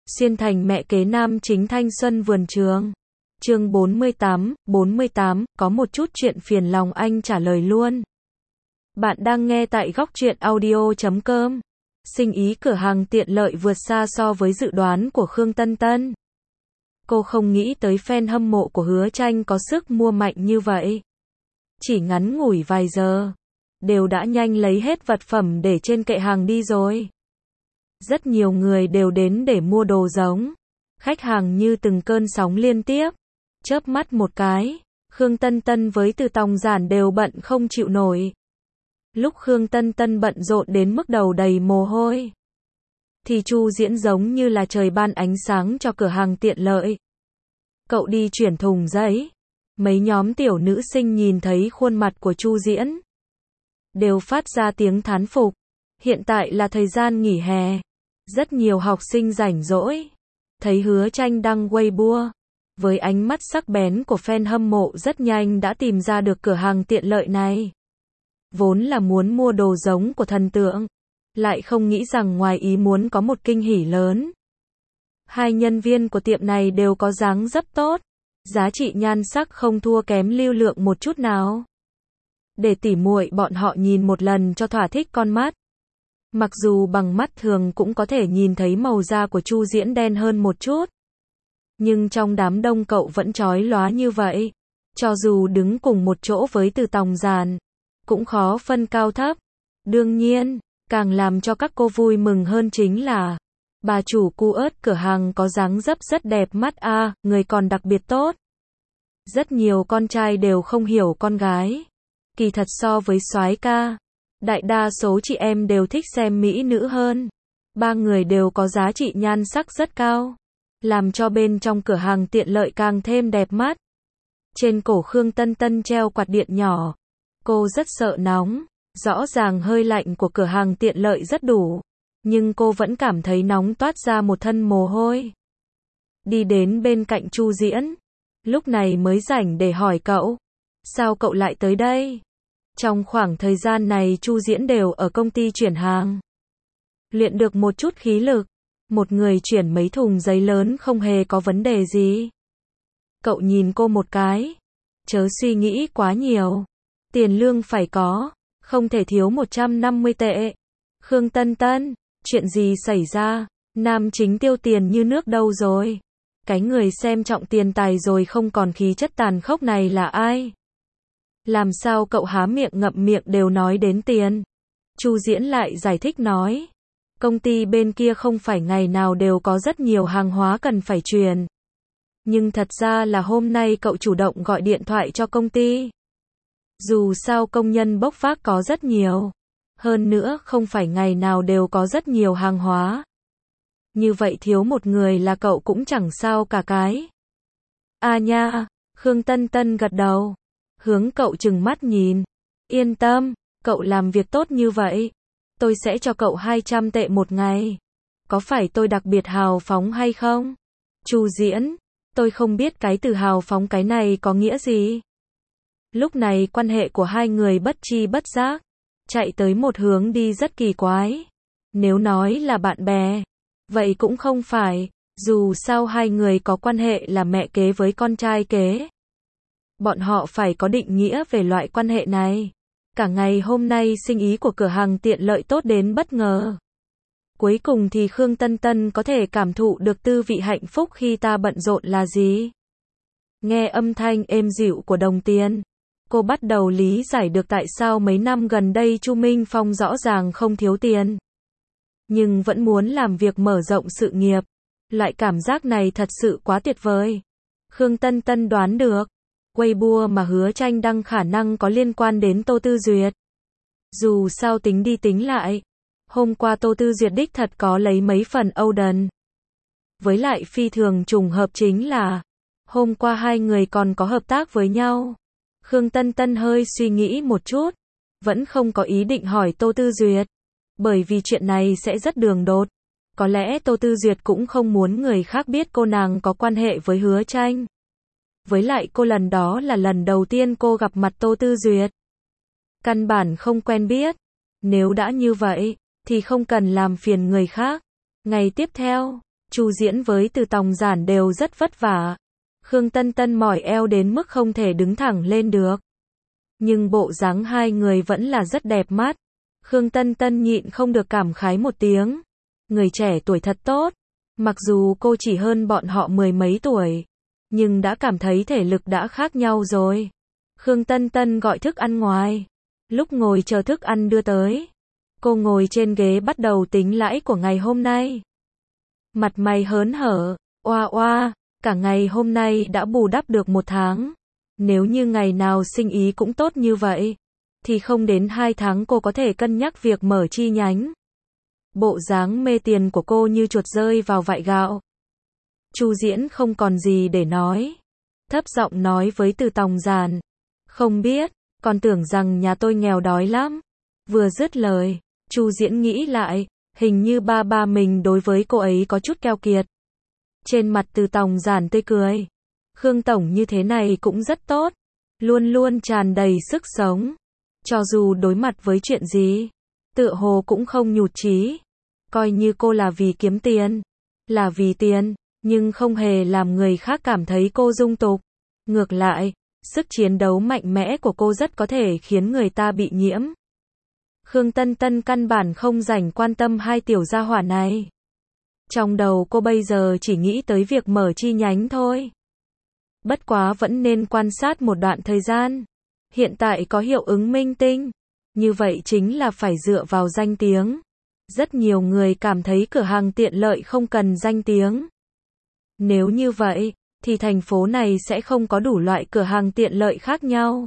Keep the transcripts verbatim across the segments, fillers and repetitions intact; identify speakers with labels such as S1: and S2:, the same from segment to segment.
S1: Xuyên thành mẹ kế nam chính thanh xuân vườn trường. Chương bốn mươi tám, bốn mươi tám, có một chút chuyện phiền lòng anh trả lời luôn. Bạn đang nghe tại góc truyện audio chấm com. Sinh ý cửa hàng tiện lợi vượt xa so với dự đoán của Khương Tân Tân. Cô không nghĩ tới fan hâm mộ của Hứa Tranh có sức mua mạnh như vậy. Chỉ ngắn ngủi vài giờ, đều đã nhanh lấy hết vật phẩm để trên kệ hàng đi rồi. Rất nhiều người đều đến để mua đồ giống. Khách hàng như từng cơn sóng liên tiếp. Chớp mắt một cái, Khương Tân Tân với Từ Tòng Giản đều bận không chịu nổi. Lúc Khương Tân Tân bận rộn đến mức đầu đầy mồ hôi, thì Chu Diễn giống như là trời ban ánh sáng cho cửa hàng tiện lợi. Cậu đi chuyển thùng giấy. Mấy nhóm tiểu nữ sinh nhìn thấy khuôn mặt của Chu Diễn, đều phát ra tiếng thán phục. Hiện tại là thời gian nghỉ hè. Rất nhiều học sinh rảnh rỗi, thấy Hứa Tranh đăng Weibo, với ánh mắt sắc bén của fan hâm mộ rất nhanh đã tìm ra được cửa hàng tiện lợi này. Vốn là muốn mua đồ giống của thần tượng, lại không nghĩ rằng ngoài ý muốn có một kinh hỉ lớn. Hai nhân viên của tiệm này đều có dáng dấp tốt, giá trị nhan sắc không thua kém Lưu Lượng một chút nào. Để tỉ muội bọn họ nhìn một lần cho thỏa thích con mắt. Mặc dù bằng mắt thường cũng có thể nhìn thấy màu da của Chu Diễn đen hơn một chút, nhưng trong đám đông cậu vẫn chói lóa như vậy. Cho dù đứng cùng một chỗ với Từ Tòng Giản, cũng khó phân cao thấp. Đương nhiên, càng làm cho các cô vui mừng hơn chính là bà chủ cu ớt cửa hàng có dáng dấp rất đẹp mắt a, à, người còn đặc biệt tốt. Rất nhiều con trai đều không hiểu con gái. Kỳ thật so với soái ca, đại đa số chị em đều thích xem mỹ nữ hơn. Ba người đều có giá trị nhan sắc rất cao, làm cho bên trong cửa hàng tiện lợi càng thêm đẹp mắt. Trên cổ Khương Tân Tân treo quạt điện nhỏ. Cô rất sợ nóng. Rõ ràng hơi lạnh của cửa hàng tiện lợi rất đủ, nhưng cô vẫn cảm thấy nóng toát ra một thân mồ hôi. Đi đến bên cạnh Chu Diễn, lúc này mới rảnh để hỏi cậu, sao cậu lại tới đây? Trong khoảng thời gian này Chu Diễn đều ở công ty chuyển hàng, luyện được một chút khí lực. Một người chuyển mấy thùng giấy lớn không hề có vấn đề gì. Cậu nhìn cô một cái, chớ suy nghĩ quá nhiều, tiền lương phải có, không thể thiếu một trăm năm mươi tệ. Khương Tân Tân, chuyện gì xảy ra? Nam chính tiêu tiền như nước đâu rồi? Cái người xem trọng tiền tài rồi không còn khí chất tàn khốc này là ai? Làm sao cậu há miệng ngậm miệng đều nói đến tiền? Chu Diễn lại giải thích nói, công ty bên kia không phải ngày nào đều có rất nhiều hàng hóa cần phải truyền. Nhưng thật ra là hôm nay cậu chủ động gọi điện thoại cho công ty. Dù sao công nhân bốc vác có rất nhiều. Hơn nữa không phải ngày nào đều có rất nhiều hàng hóa. Như vậy thiếu một người là cậu cũng chẳng sao cả cái. À nha, Khương Tân Tân gật đầu, hướng cậu trừng mắt nhìn. Yên tâm, cậu làm việc tốt như vậy, tôi sẽ cho cậu hai trăm tệ một ngày. Có phải tôi đặc biệt hào phóng hay không? Chu Diễn, tôi không biết cái từ hào phóng cái này có nghĩa gì. Lúc này quan hệ của hai người bất chi bất giác chạy tới một hướng đi rất kỳ quái. Nếu nói là bạn bè, vậy cũng không phải, dù sao hai người có quan hệ là mẹ kế với con trai kế. Bọn họ phải có định nghĩa về loại quan hệ này. Cả ngày hôm nay sinh ý của cửa hàng tiện lợi tốt đến bất ngờ. Cuối cùng thì Khương Tân Tân có thể cảm thụ được tư vị hạnh phúc khi ta bận rộn là gì. Nghe âm thanh êm dịu của đồng tiền, cô bắt đầu lý giải được tại sao mấy năm gần đây Chu Minh Phong rõ ràng không thiếu tiền, nhưng vẫn muốn làm việc mở rộng sự nghiệp. Loại cảm giác này thật sự quá tuyệt vời. Khương Tân Tân đoán được, Weibo mà Hứa Tranh đăng khả năng có liên quan đến Tô Tư Duyệt. Dù sao tính đi tính lại, hôm qua Tô Tư Duyệt đích thật có lấy mấy phần Oden. Với lại phi thường trùng hợp chính là, hôm qua hai người còn có hợp tác với nhau. Khương Tân Tân hơi suy nghĩ một chút, vẫn không có ý định hỏi Tô Tư Duyệt, bởi vì chuyện này sẽ rất đường đột. Có lẽ Tô Tư Duyệt cũng không muốn người khác biết cô nàng có quan hệ với Hứa Tranh. Với lại cô lần đó là lần đầu tiên cô gặp mặt Tô Tư Duyệt. Căn bản không quen biết. Nếu đã như vậy, thì không cần làm phiền người khác. Ngày tiếp theo, Chu Diễn với Từ Tòng Giản đều rất vất vả. Khương Tân Tân mỏi eo đến mức không thể đứng thẳng lên được. Nhưng bộ dáng hai người vẫn là rất đẹp mắt. Khương Tân Tân nhịn không được cảm khái một tiếng. Người trẻ tuổi thật tốt. Mặc dù cô chỉ hơn bọn họ mười mấy tuổi, nhưng đã cảm thấy thể lực đã khác nhau rồi. Khương Tân Tân gọi thức ăn ngoài. Lúc ngồi chờ thức ăn đưa tới, cô ngồi trên ghế bắt đầu tính lãi của ngày hôm nay. Mặt mày hớn hở, oa oa, cả ngày hôm nay đã bù đắp được một tháng. Nếu như ngày nào sinh ý cũng tốt như vậy, thì không đến hai tháng cô có thể cân nhắc việc mở chi nhánh. Bộ dáng mê tiền của cô như chuột rơi vào vại gạo. Chu Diễn không còn gì để nói. Thấp giọng nói với Từ Tòng Giản. Không biết, còn tưởng rằng nhà tôi nghèo đói lắm. Vừa dứt lời, Chu Diễn nghĩ lại, hình như ba ba mình đối với cô ấy có chút keo kiệt. Trên mặt Từ Tòng Giản tươi cười. Khương Tổng như thế này cũng rất tốt. Luôn luôn tràn đầy sức sống. Cho dù đối mặt với chuyện gì, tựa hồ cũng không nhụt chí. Coi như cô là vì kiếm tiền, là vì tiền, nhưng không hề làm người khác cảm thấy cô dung tục. Ngược lại, sức chiến đấu mạnh mẽ của cô rất có thể khiến người ta bị nhiễm. Khương Tân Tân căn bản không rảnh quan tâm hai tiểu gia hỏa này. Trong đầu cô bây giờ chỉ nghĩ tới việc mở chi nhánh thôi. Bất quá vẫn nên quan sát một đoạn thời gian. Hiện tại có hiệu ứng minh tinh. Như vậy chính là phải dựa vào danh tiếng. Rất nhiều người cảm thấy cửa hàng tiện lợi không cần danh tiếng. Nếu như vậy, thì thành phố này sẽ không có đủ loại cửa hàng tiện lợi khác nhau.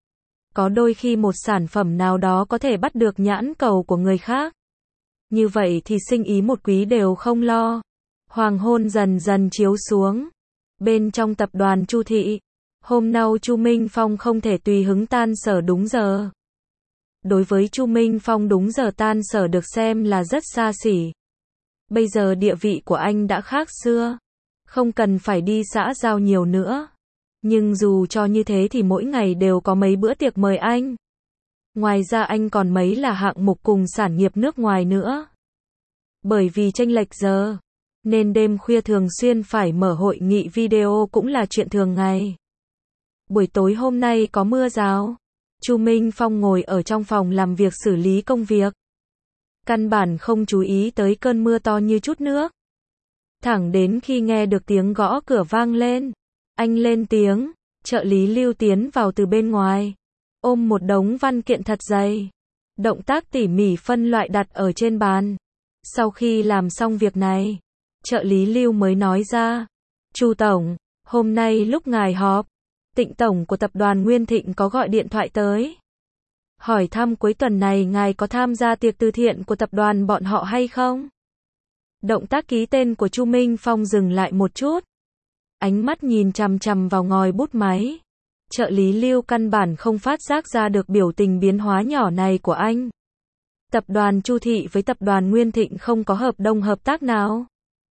S1: Có đôi khi một sản phẩm nào đó có thể bắt được nhãn cầu của người khác. Như vậy thì sinh ý một quý đều không lo. Hoàng hôn dần dần chiếu xuống. Bên trong tập đoàn Chu Thị, hôm nay Chu Minh Phong không thể tùy hứng tan sở đúng giờ. Đối với Chu Minh Phong đúng giờ tan sở được xem là rất xa xỉ. Bây giờ địa vị của anh đã khác xưa. Không cần phải đi xã giao nhiều nữa. Nhưng dù cho như thế thì mỗi ngày đều có mấy bữa tiệc mời anh. Ngoài ra anh còn mấy là hạng mục cùng sản nghiệp nước ngoài nữa. Bởi vì chênh lệch giờ, nên đêm khuya thường xuyên phải mở hội nghị video cũng là chuyện thường ngày. Buổi tối hôm nay có mưa rào. Chu Minh Phong ngồi ở trong phòng làm việc xử lý công việc. Căn bản không chú ý tới cơn mưa to như chút nước. Thẳng đến khi nghe được tiếng gõ cửa vang lên. Anh lên tiếng, trợ lý Lưu tiến vào từ bên ngoài. Ôm một đống văn kiện thật dày. Động tác tỉ mỉ phân loại đặt ở trên bàn. Sau khi làm xong việc này, trợ lý Lưu mới nói ra. Chu Tổng, hôm nay lúc ngài họp, Tịnh Tổng của tập đoàn Nguyên Thịnh có gọi điện thoại tới. Hỏi thăm cuối tuần này ngài có tham gia tiệc từ thiện của tập đoàn bọn họ hay không? Động tác ký tên của Chu Minh Phong dừng lại một chút. Ánh mắt nhìn chằm chằm vào ngòi bút máy. Trợ lý Lưu căn bản không phát giác ra được biểu tình biến hóa nhỏ này của anh. Tập đoàn Chu Thị với tập đoàn Nguyên Thịnh không có hợp đồng hợp tác nào.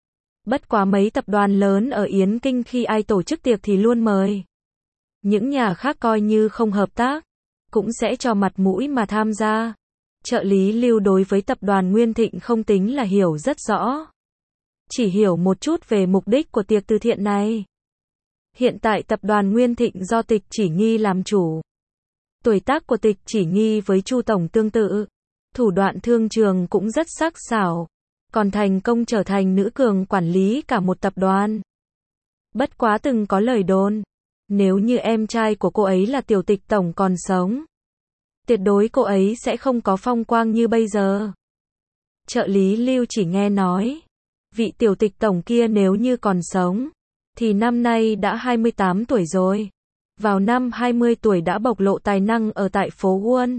S1: Bất quá mấy tập đoàn lớn ở Yến Kinh khi ai tổ chức tiệc thì luôn mời. Những nhà khác coi như không hợp tác, cũng sẽ cho mặt mũi mà tham gia. Trợ lý Lưu đối với tập đoàn Nguyên Thịnh không tính là hiểu rất rõ. Chỉ hiểu một chút về mục đích của tiệc từ thiện này. Hiện tại tập đoàn Nguyên Thịnh do Tịch Chỉ Nghi làm chủ. Tuổi tác của Tịch Chỉ Nghi với Chu Tổng tương tự. Thủ đoạn thương trường cũng rất sắc sảo. Còn thành công trở thành nữ cường quản lý cả một tập đoàn. Bất quá từng có lời đồn. Nếu như em trai của cô ấy là Tiểu Tịch Tổng còn sống, tuyệt đối cô ấy sẽ không có phong quang như bây giờ. Trợ lý Lưu chỉ nghe nói, vị Tiểu Tịch Tổng kia nếu như còn sống, thì năm nay đã hai mươi tám tuổi rồi. Vào năm hai mươi tuổi đã bộc lộ tài năng ở tại phố Wall.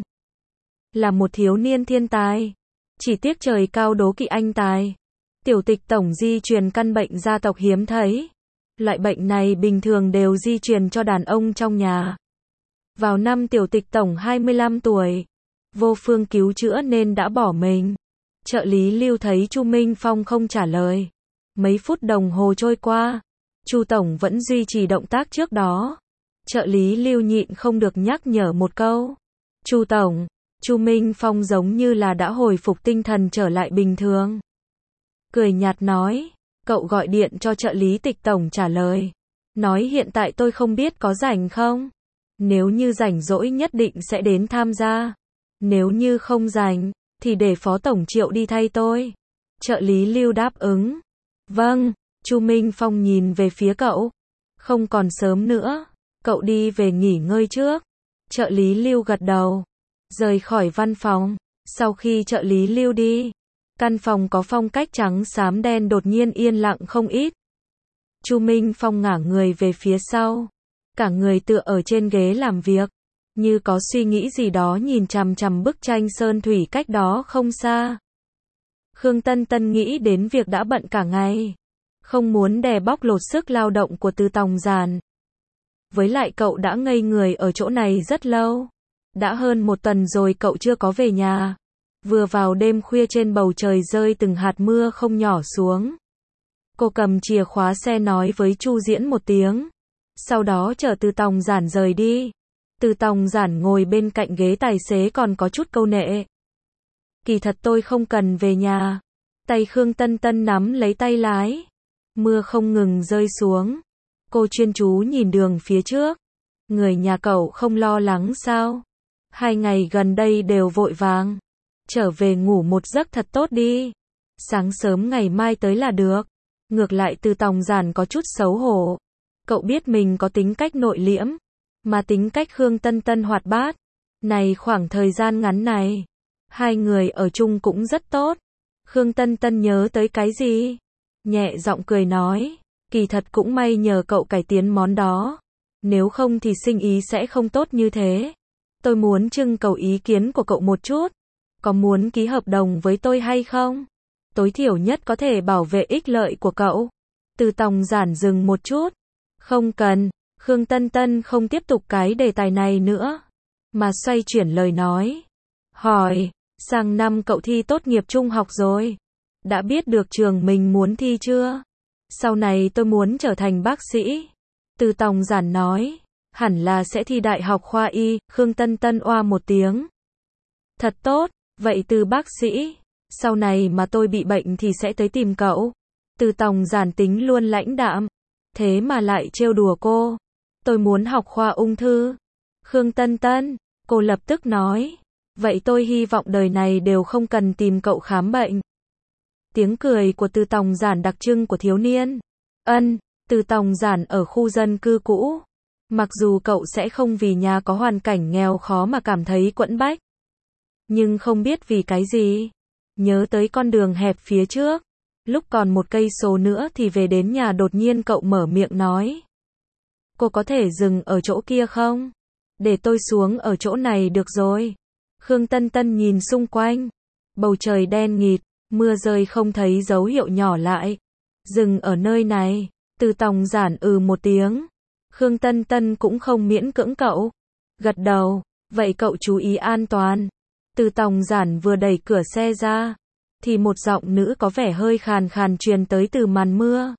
S1: Là một thiếu niên thiên tài. Chỉ tiếc trời cao đố kỵ anh tài. Tiểu Tịch Tổng di truyền căn bệnh gia tộc hiếm thấy. Loại bệnh này bình thường đều di truyền cho đàn ông trong nhà. Vào năm Tiểu Tịch Tổng hai mươi lăm tuổi, vô phương cứu chữa nên đã bỏ mình. Trợ lý Lưu thấy Chu Minh Phong không trả lời. Mấy phút đồng hồ trôi qua, Chu Tổng vẫn duy trì động tác trước đó. Trợ lý Lưu nhịn không được nhắc nhở một câu. Chu Tổng, Chu Minh Phong giống như là đã hồi phục tinh thần trở lại bình thường. Cười nhạt nói, Cậu gọi điện cho trợ lý Tịch tổng trả lời. Nói hiện tại tôi không biết có rảnh không? Nếu như rảnh rỗi nhất định sẽ đến tham gia. Nếu như không rảnh, thì để Phó Tổng Triệu đi thay tôi. Trợ lý Lưu đáp ứng. Vâng, Chu Minh Phong nhìn về phía cậu. Không còn sớm nữa, cậu đi về nghỉ ngơi trước. Trợ lý Lưu gật đầu. Rời khỏi văn phòng. Sau khi trợ lý Lưu đi, căn phòng có phong cách trắng xám đen đột nhiên yên lặng không ít. Chu Minh Phong ngả người về phía sau. Cả người tựa ở trên ghế làm việc. Như có suy nghĩ gì đó nhìn chằm chằm bức tranh sơn thủy cách đó không xa. Khương Tân Tân nghĩ đến việc đã bận cả ngày. Không muốn đè bóc lột sức lao động của Từ Tòng Giản. Với lại cậu đã ngây người ở chỗ này rất lâu. Đã hơn một tuần rồi cậu chưa có về nhà. Vừa vào đêm khuya trên bầu trời rơi từng hạt mưa không nhỏ xuống. Cô cầm chìa khóa xe nói với Chu Diễn một tiếng. Sau đó chở Từ Tòng Giản rời đi. Từ Tòng Giản ngồi bên cạnh ghế tài xế còn có chút câu nệ. Kỳ thật tôi không cần về nhà. Tay Khương Tân Tân nắm lấy tay lái. Mưa không ngừng rơi xuống. Cô chuyên chú nhìn đường phía trước. Người nhà cậu không lo lắng sao? Hai ngày gần đây đều vội vàng. Trở về ngủ một giấc thật tốt đi. Sáng sớm ngày mai tới là được. Ngược lại Từ Tòng Giản có chút xấu hổ. Cậu biết mình có tính cách nội liễm. Mà tính cách Khương Tân Tân hoạt bát. Này khoảng thời gian ngắn này. Hai người ở chung cũng rất tốt. Khương Tân Tân nhớ tới cái gì? Nhẹ giọng cười nói. Kỳ thật cũng may nhờ cậu cải tiến món đó. Nếu không thì sinh ý sẽ không tốt như thế. Tôi muốn trưng cầu ý kiến của cậu một chút. Có muốn ký hợp đồng với tôi hay không? Tối thiểu nhất có thể bảo vệ ích lợi của cậu. Từ Tòng Giản dừng một chút. Không cần. Khương Tân Tân không tiếp tục cái đề tài này nữa. Mà xoay chuyển lời nói. Hỏi. Sang năm cậu thi tốt nghiệp trung học rồi. Đã biết được trường mình muốn thi chưa? Sau này tôi muốn trở thành bác sĩ. Từ Tòng Giản nói. Hẳn là sẽ thi đại học khoa y. Khương Tân Tân oa một tiếng. Thật tốt. Vậy từ bác sĩ. Sau này mà tôi bị bệnh thì sẽ tới tìm cậu. Từ Tòng Giản tính luôn lãnh đạm. Thế mà lại trêu đùa cô. Tôi muốn học khoa ung thư. Khương Tân Tân. Cô lập tức nói. Vậy tôi hy vọng đời này đều không cần tìm cậu khám bệnh. Tiếng cười của Từ Tòng Giản đặc trưng của thiếu niên. Ân. Từ Tòng Giản ở khu dân cư cũ. Mặc dù cậu sẽ không vì nhà có hoàn cảnh nghèo khó mà cảm thấy quẫn bách. Nhưng không biết vì cái gì. Nhớ tới con đường hẹp phía trước. Lúc còn một cây số nữa thì về đến nhà đột nhiên cậu mở miệng nói. Cô có thể dừng ở chỗ kia không? Để tôi xuống ở chỗ này được rồi. Khương Tân Tân nhìn xung quanh. Bầu trời đen nghịt, mưa rơi không thấy dấu hiệu nhỏ lại. Dừng ở nơi này. Từ Tòng Giản ừ một tiếng. Khương Tân Tân cũng không miễn cưỡng cậu. Gật đầu. Vậy cậu chú ý an toàn. Từ Tòng Giản vừa đẩy cửa xe ra. Thì một giọng nữ có vẻ hơi khàn khàn truyền tới từ màn mưa.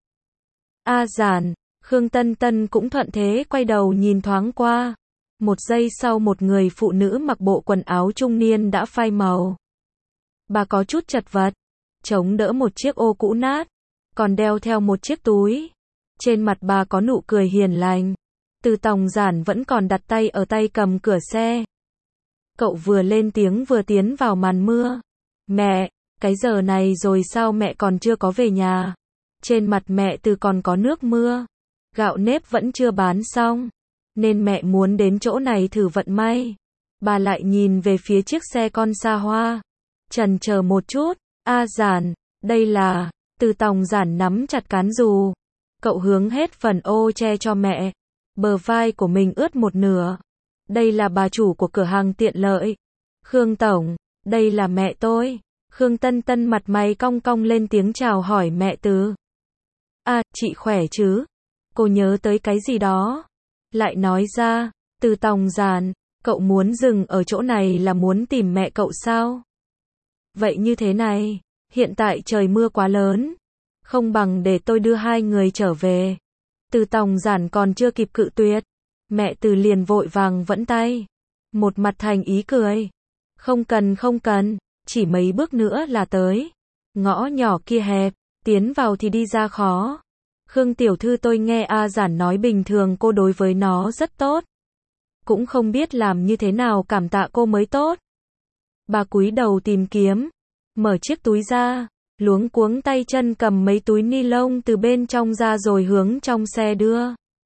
S1: A Giản. Khương Tân Tân cũng thuận thế quay đầu nhìn thoáng qua. Một giây sau một người phụ nữ mặc bộ quần áo trung niên đã phai màu. Bà có chút chật vật. Chống đỡ một chiếc ô cũ nát. Còn đeo theo một chiếc túi. Trên mặt bà có nụ cười hiền lành. Từ Tòng Giản vẫn còn đặt tay ở tay cầm cửa xe. Cậu vừa lên tiếng vừa tiến vào màn mưa. Mẹ, cái giờ này rồi sao mẹ còn chưa có về nhà? Trên mặt mẹ Từ còn có nước mưa. Gạo nếp vẫn chưa bán xong. Nên mẹ muốn đến chỗ này thử vận may. Bà lại nhìn về phía chiếc xe con xa hoa. Chần chờ một chút. A Giản, đây là... Từ Tòng Giản nắm chặt cán dù. Cậu hướng hết phần ô che cho mẹ. Bờ vai của mình ướt một nửa. Đây là bà chủ của cửa hàng tiện lợi. Khương Tổng, đây là mẹ tôi. Khương Tân Tân mặt mày cong cong lên tiếng chào hỏi mẹ Từ. À, chị khỏe chứ? Cô nhớ tới cái gì đó? Lại nói ra, Từ Tòng Giản, cậu muốn dừng ở chỗ này là muốn tìm mẹ cậu sao? Vậy như thế này, hiện tại trời mưa quá lớn. Không bằng để tôi đưa hai người trở về. Từ Tòng Giản còn chưa kịp cự tuyệt. Mẹ Từ liền vội vàng vẫy tay. Một mặt thành ý cười. Không cần không cần, chỉ mấy bước nữa là tới. Ngõ nhỏ kia hẹp, tiến vào thì đi ra khó. Khương tiểu thư tôi nghe A Giản nói bình thường cô đối với nó rất tốt. Cũng không biết làm như thế nào cảm tạ cô mới tốt. Bà cúi đầu tìm kiếm, mở chiếc túi ra, luống cuống tay chân cầm mấy túi ni lông từ bên trong ra rồi hướng trong xe đưa.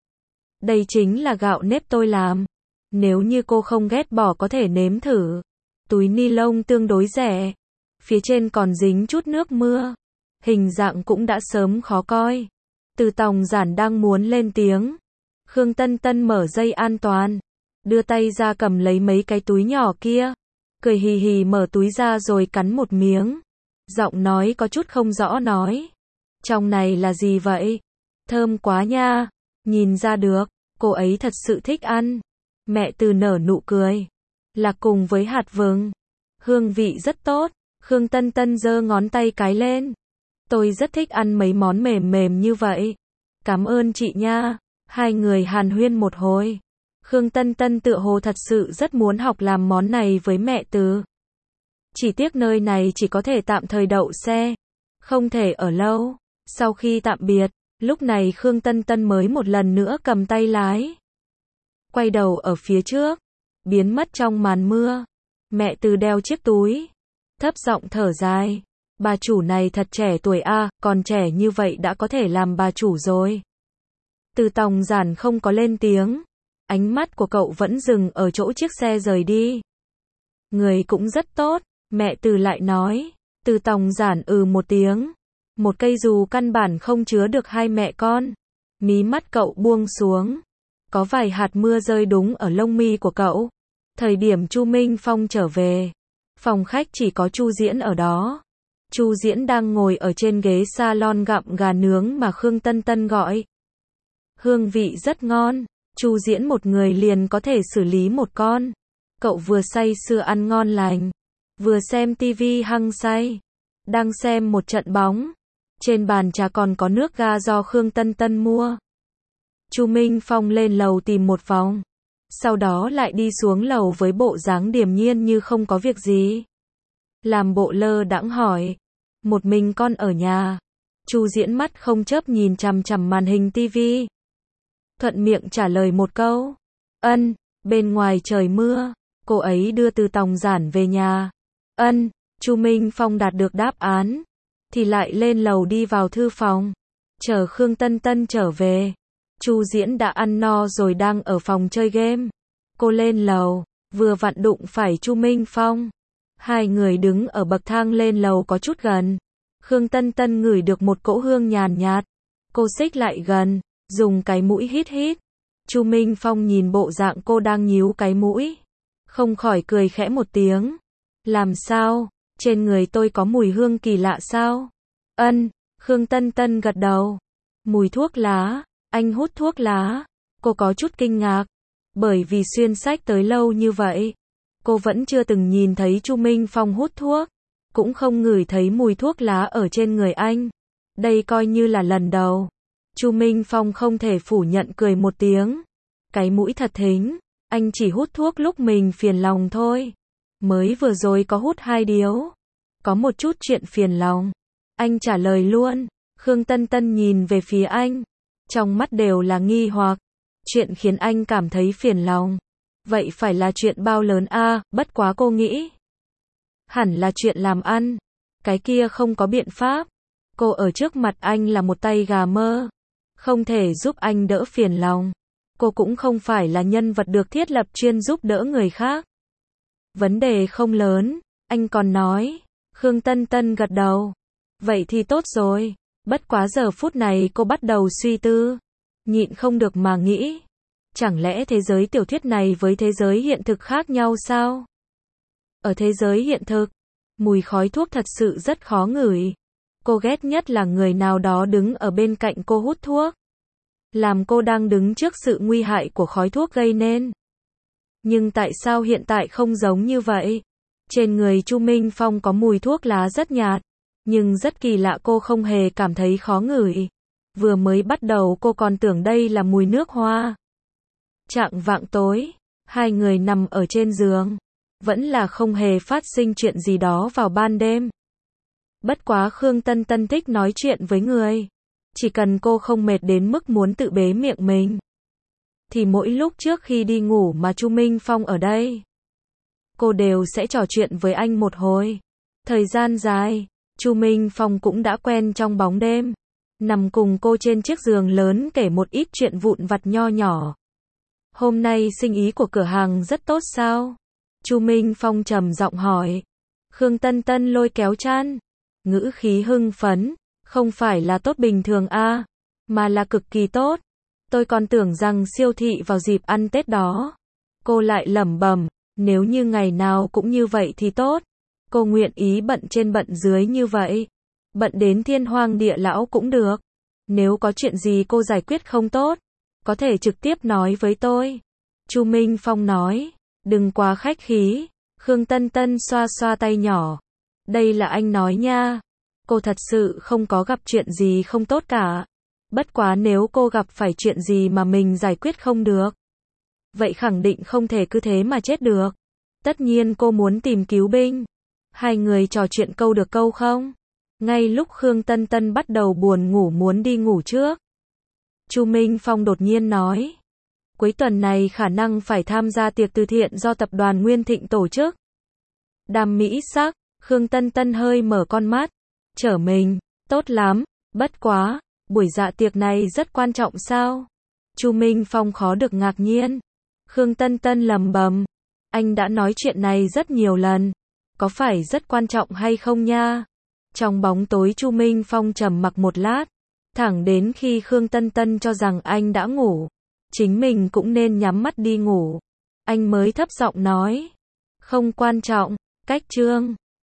S1: Đây chính là gạo nếp tôi làm. Nếu như cô không ghét bỏ có thể nếm thử. Túi ni lông tương đối rẻ. Phía trên còn dính chút nước mưa. Hình dạng cũng đã sớm khó coi. Từ Tòng Giản đang muốn lên tiếng. Khương Tân Tân mở dây an toàn. Đưa tay ra cầm lấy mấy cái túi nhỏ kia. Cười hì hì mở túi ra rồi cắn một miếng. Giọng nói có chút không rõ nói. Trong này là gì vậy? Thơm quá nha. Nhìn ra được, cô ấy thật sự thích ăn. Mẹ Từ nở nụ cười. Là cùng với hạt vừng. Hương vị rất tốt. Khương Tân Tân giơ ngón tay cái lên. Tôi rất thích ăn mấy món mềm mềm như vậy. Cảm ơn chị nha. Hai người hàn huyên một hồi. Khương Tân Tân tựa hồ thật sự rất muốn học làm món này với mẹ Từ. Chỉ tiếc nơi này chỉ có thể tạm thời đậu xe. Không thể ở lâu. Sau khi tạm biệt, lúc này Khương Tân Tân mới một lần nữa cầm tay lái. Quay đầu ở phía trước. Biến mất trong màn mưa. Mẹ Từ đeo chiếc túi. Thấp giọng thở dài. Bà chủ này thật trẻ tuổi a, à, còn trẻ như vậy đã có thể làm bà chủ rồi. Từ Tòng Giản không có lên tiếng. Ánh mắt của cậu vẫn dừng ở chỗ chiếc xe rời đi. Người cũng rất tốt, mẹ Từ lại nói. Từ Tòng Giản ừ một tiếng. Một cây dù căn bản không chứa được hai mẹ con. Mí mắt cậu buông xuống. Có vài hạt mưa rơi đúng ở lông mi của cậu. Thời điểm Chu Minh Phong trở về, phòng khách chỉ có Chu Diễn ở đó. Chu Diễn đang ngồi ở trên ghế salon gặm gà nướng mà Khương Tân Tân gọi. Hương vị rất ngon. Chu Diễn một người liền có thể xử lý một con. Cậu vừa say sưa ăn ngon lành, vừa xem tivi hăng say. Đang xem một trận bóng. Trên bàn trà còn có nước ga do Khương Tân Tân mua. Chu Minh Phong lên lầu tìm một vòng. Sau đó lại đi xuống lầu với bộ dáng điềm nhiên như không có việc gì. Làm bộ lơ đãng hỏi. Một mình con ở nhà. Chu Diễn mắt không chớp nhìn chằm chằm màn hình tivi. Thuận miệng trả lời một câu. Ân, bên ngoài trời mưa. Cô ấy đưa Từ Tòng Giản về nhà. Ân, Chu Minh Phong đạt được đáp án. Thì lại lên lầu đi vào thư phòng. Chờ Khương Tân Tân trở về. Chu Diễn đã ăn no rồi đang ở phòng chơi game. Cô lên lầu, vừa vặn đụng phải Chu Minh Phong. Hai người đứng ở bậc thang lên lầu có chút gần. Khương Tân Tân ngửi được một cỗ hương nhàn nhạt. Cô xích lại gần, dùng cái mũi hít hít. Chu Minh Phong nhìn bộ dạng cô đang nhíu cái mũi. Không khỏi cười khẽ một tiếng. Làm sao? Trên người tôi có mùi hương kỳ lạ sao? Ân, Khương Tân Tân gật đầu. Mùi thuốc lá. Anh hút thuốc lá. Cô có chút kinh ngạc. Bởi vì xuyên sách tới lâu như vậy, cô vẫn chưa từng nhìn thấy Chu Minh Phong hút thuốc. Cũng không ngửi thấy mùi thuốc lá ở trên người anh. Đây coi như là lần đầu. Chu Minh Phong không thể phủ nhận cười một tiếng. Cái mũi thật thính. Anh chỉ hút thuốc lúc mình phiền lòng thôi. Mới vừa rồi có hút hai điếu. Có một chút chuyện phiền lòng. Anh trả lời luôn. Khương Tân Tân nhìn về phía anh. Trong mắt đều là nghi hoặc. Chuyện khiến anh cảm thấy phiền lòng. Vậy phải là chuyện bao lớn a, à, bất quá cô nghĩ. Hẳn là chuyện làm ăn. Cái kia không có biện pháp. Cô ở trước mặt anh là một tay gà mơ. Không thể giúp anh đỡ phiền lòng. Cô cũng không phải là nhân vật được thiết lập chuyên giúp đỡ người khác. Vấn đề không lớn, anh còn nói. Khương Tân Tân gật đầu. Vậy thì tốt rồi. Bất quá giờ phút này cô bắt đầu suy tư. Nhịn không được mà nghĩ. Chẳng lẽ thế giới tiểu thuyết này với thế giới hiện thực khác nhau sao? Ở thế giới hiện thực, mùi khói thuốc thật sự rất khó ngửi. Cô ghét nhất là người nào đó đứng ở bên cạnh cô hút thuốc. Làm cô đang đứng trước sự nguy hại của khói thuốc gây nên. Nhưng tại sao hiện tại không giống như vậy? Trên người Chu Minh Phong có mùi thuốc lá rất nhạt. Nhưng rất kỳ lạ cô không hề cảm thấy khó ngửi. Vừa mới bắt đầu cô còn tưởng đây là mùi nước hoa. Chạng vạng tối, hai người nằm ở trên giường. Vẫn là không hề phát sinh chuyện gì đó vào ban đêm. Bất quá Khương Tân Tân thích nói chuyện với người. Chỉ cần cô không mệt đến mức muốn tự bế miệng mình. Thì mỗi lúc trước khi đi ngủ mà Chu Minh Phong ở đây, cô đều sẽ trò chuyện với anh một hồi. Thời gian dài, Chu Minh Phong cũng đã quen trong bóng đêm. Nằm cùng cô trên chiếc giường lớn kể một ít chuyện vụn vặt nho nhỏ. Hôm nay sinh ý của cửa hàng rất tốt sao? Chu Minh Phong trầm giọng hỏi. Khương Tân Tân lôi kéo chăn. Ngữ khí hưng phấn. Không phải là tốt bình thường a, mà là cực kỳ tốt. Tôi còn tưởng rằng siêu thị vào dịp ăn Tết đó. Cô lại lẩm bẩm, nếu như ngày nào cũng như vậy thì tốt. Cô nguyện ý bận trên bận dưới như vậy. Bận đến thiên hoang địa lão cũng được. Nếu có chuyện gì cô giải quyết không tốt, có thể trực tiếp nói với tôi. Chu Minh Phong nói, đừng quá khách khí. Khương Tân Tân xoa xoa tay nhỏ. Đây là anh nói nha. Cô thật sự không có gặp chuyện gì không tốt cả. Bất quá nếu cô gặp phải chuyện gì mà mình giải quyết không được, vậy khẳng định không thể cứ thế mà chết được. Tất nhiên cô muốn tìm cứu binh. Hai người trò chuyện câu được câu không? Ngay lúc Khương Tân Tân bắt đầu buồn ngủ muốn đi ngủ trước, Chu Minh Phong đột nhiên nói. Cuối tuần này khả năng phải tham gia tiệc từ thiện do tập đoàn Nguyên Thịnh tổ chức. Đàm mỹ sắc, Khương Tân Tân hơi mở con mắt. Trở mình, tốt lắm, bất quá, buổi dạ tiệc này rất quan trọng sao? Chu Minh Phong khó được ngạc nhiên. Khương Tân Tân lầm bầm. Anh đã nói chuyện này rất nhiều lần. Có phải rất quan trọng hay không nha? Trong bóng tối Chu Minh Phong trầm mặc một lát. Thẳng đến khi Khương Tân Tân cho rằng anh đã ngủ. Chính mình cũng nên nhắm mắt đi ngủ. Anh mới thấp giọng nói. Không quan trọng, cách chương.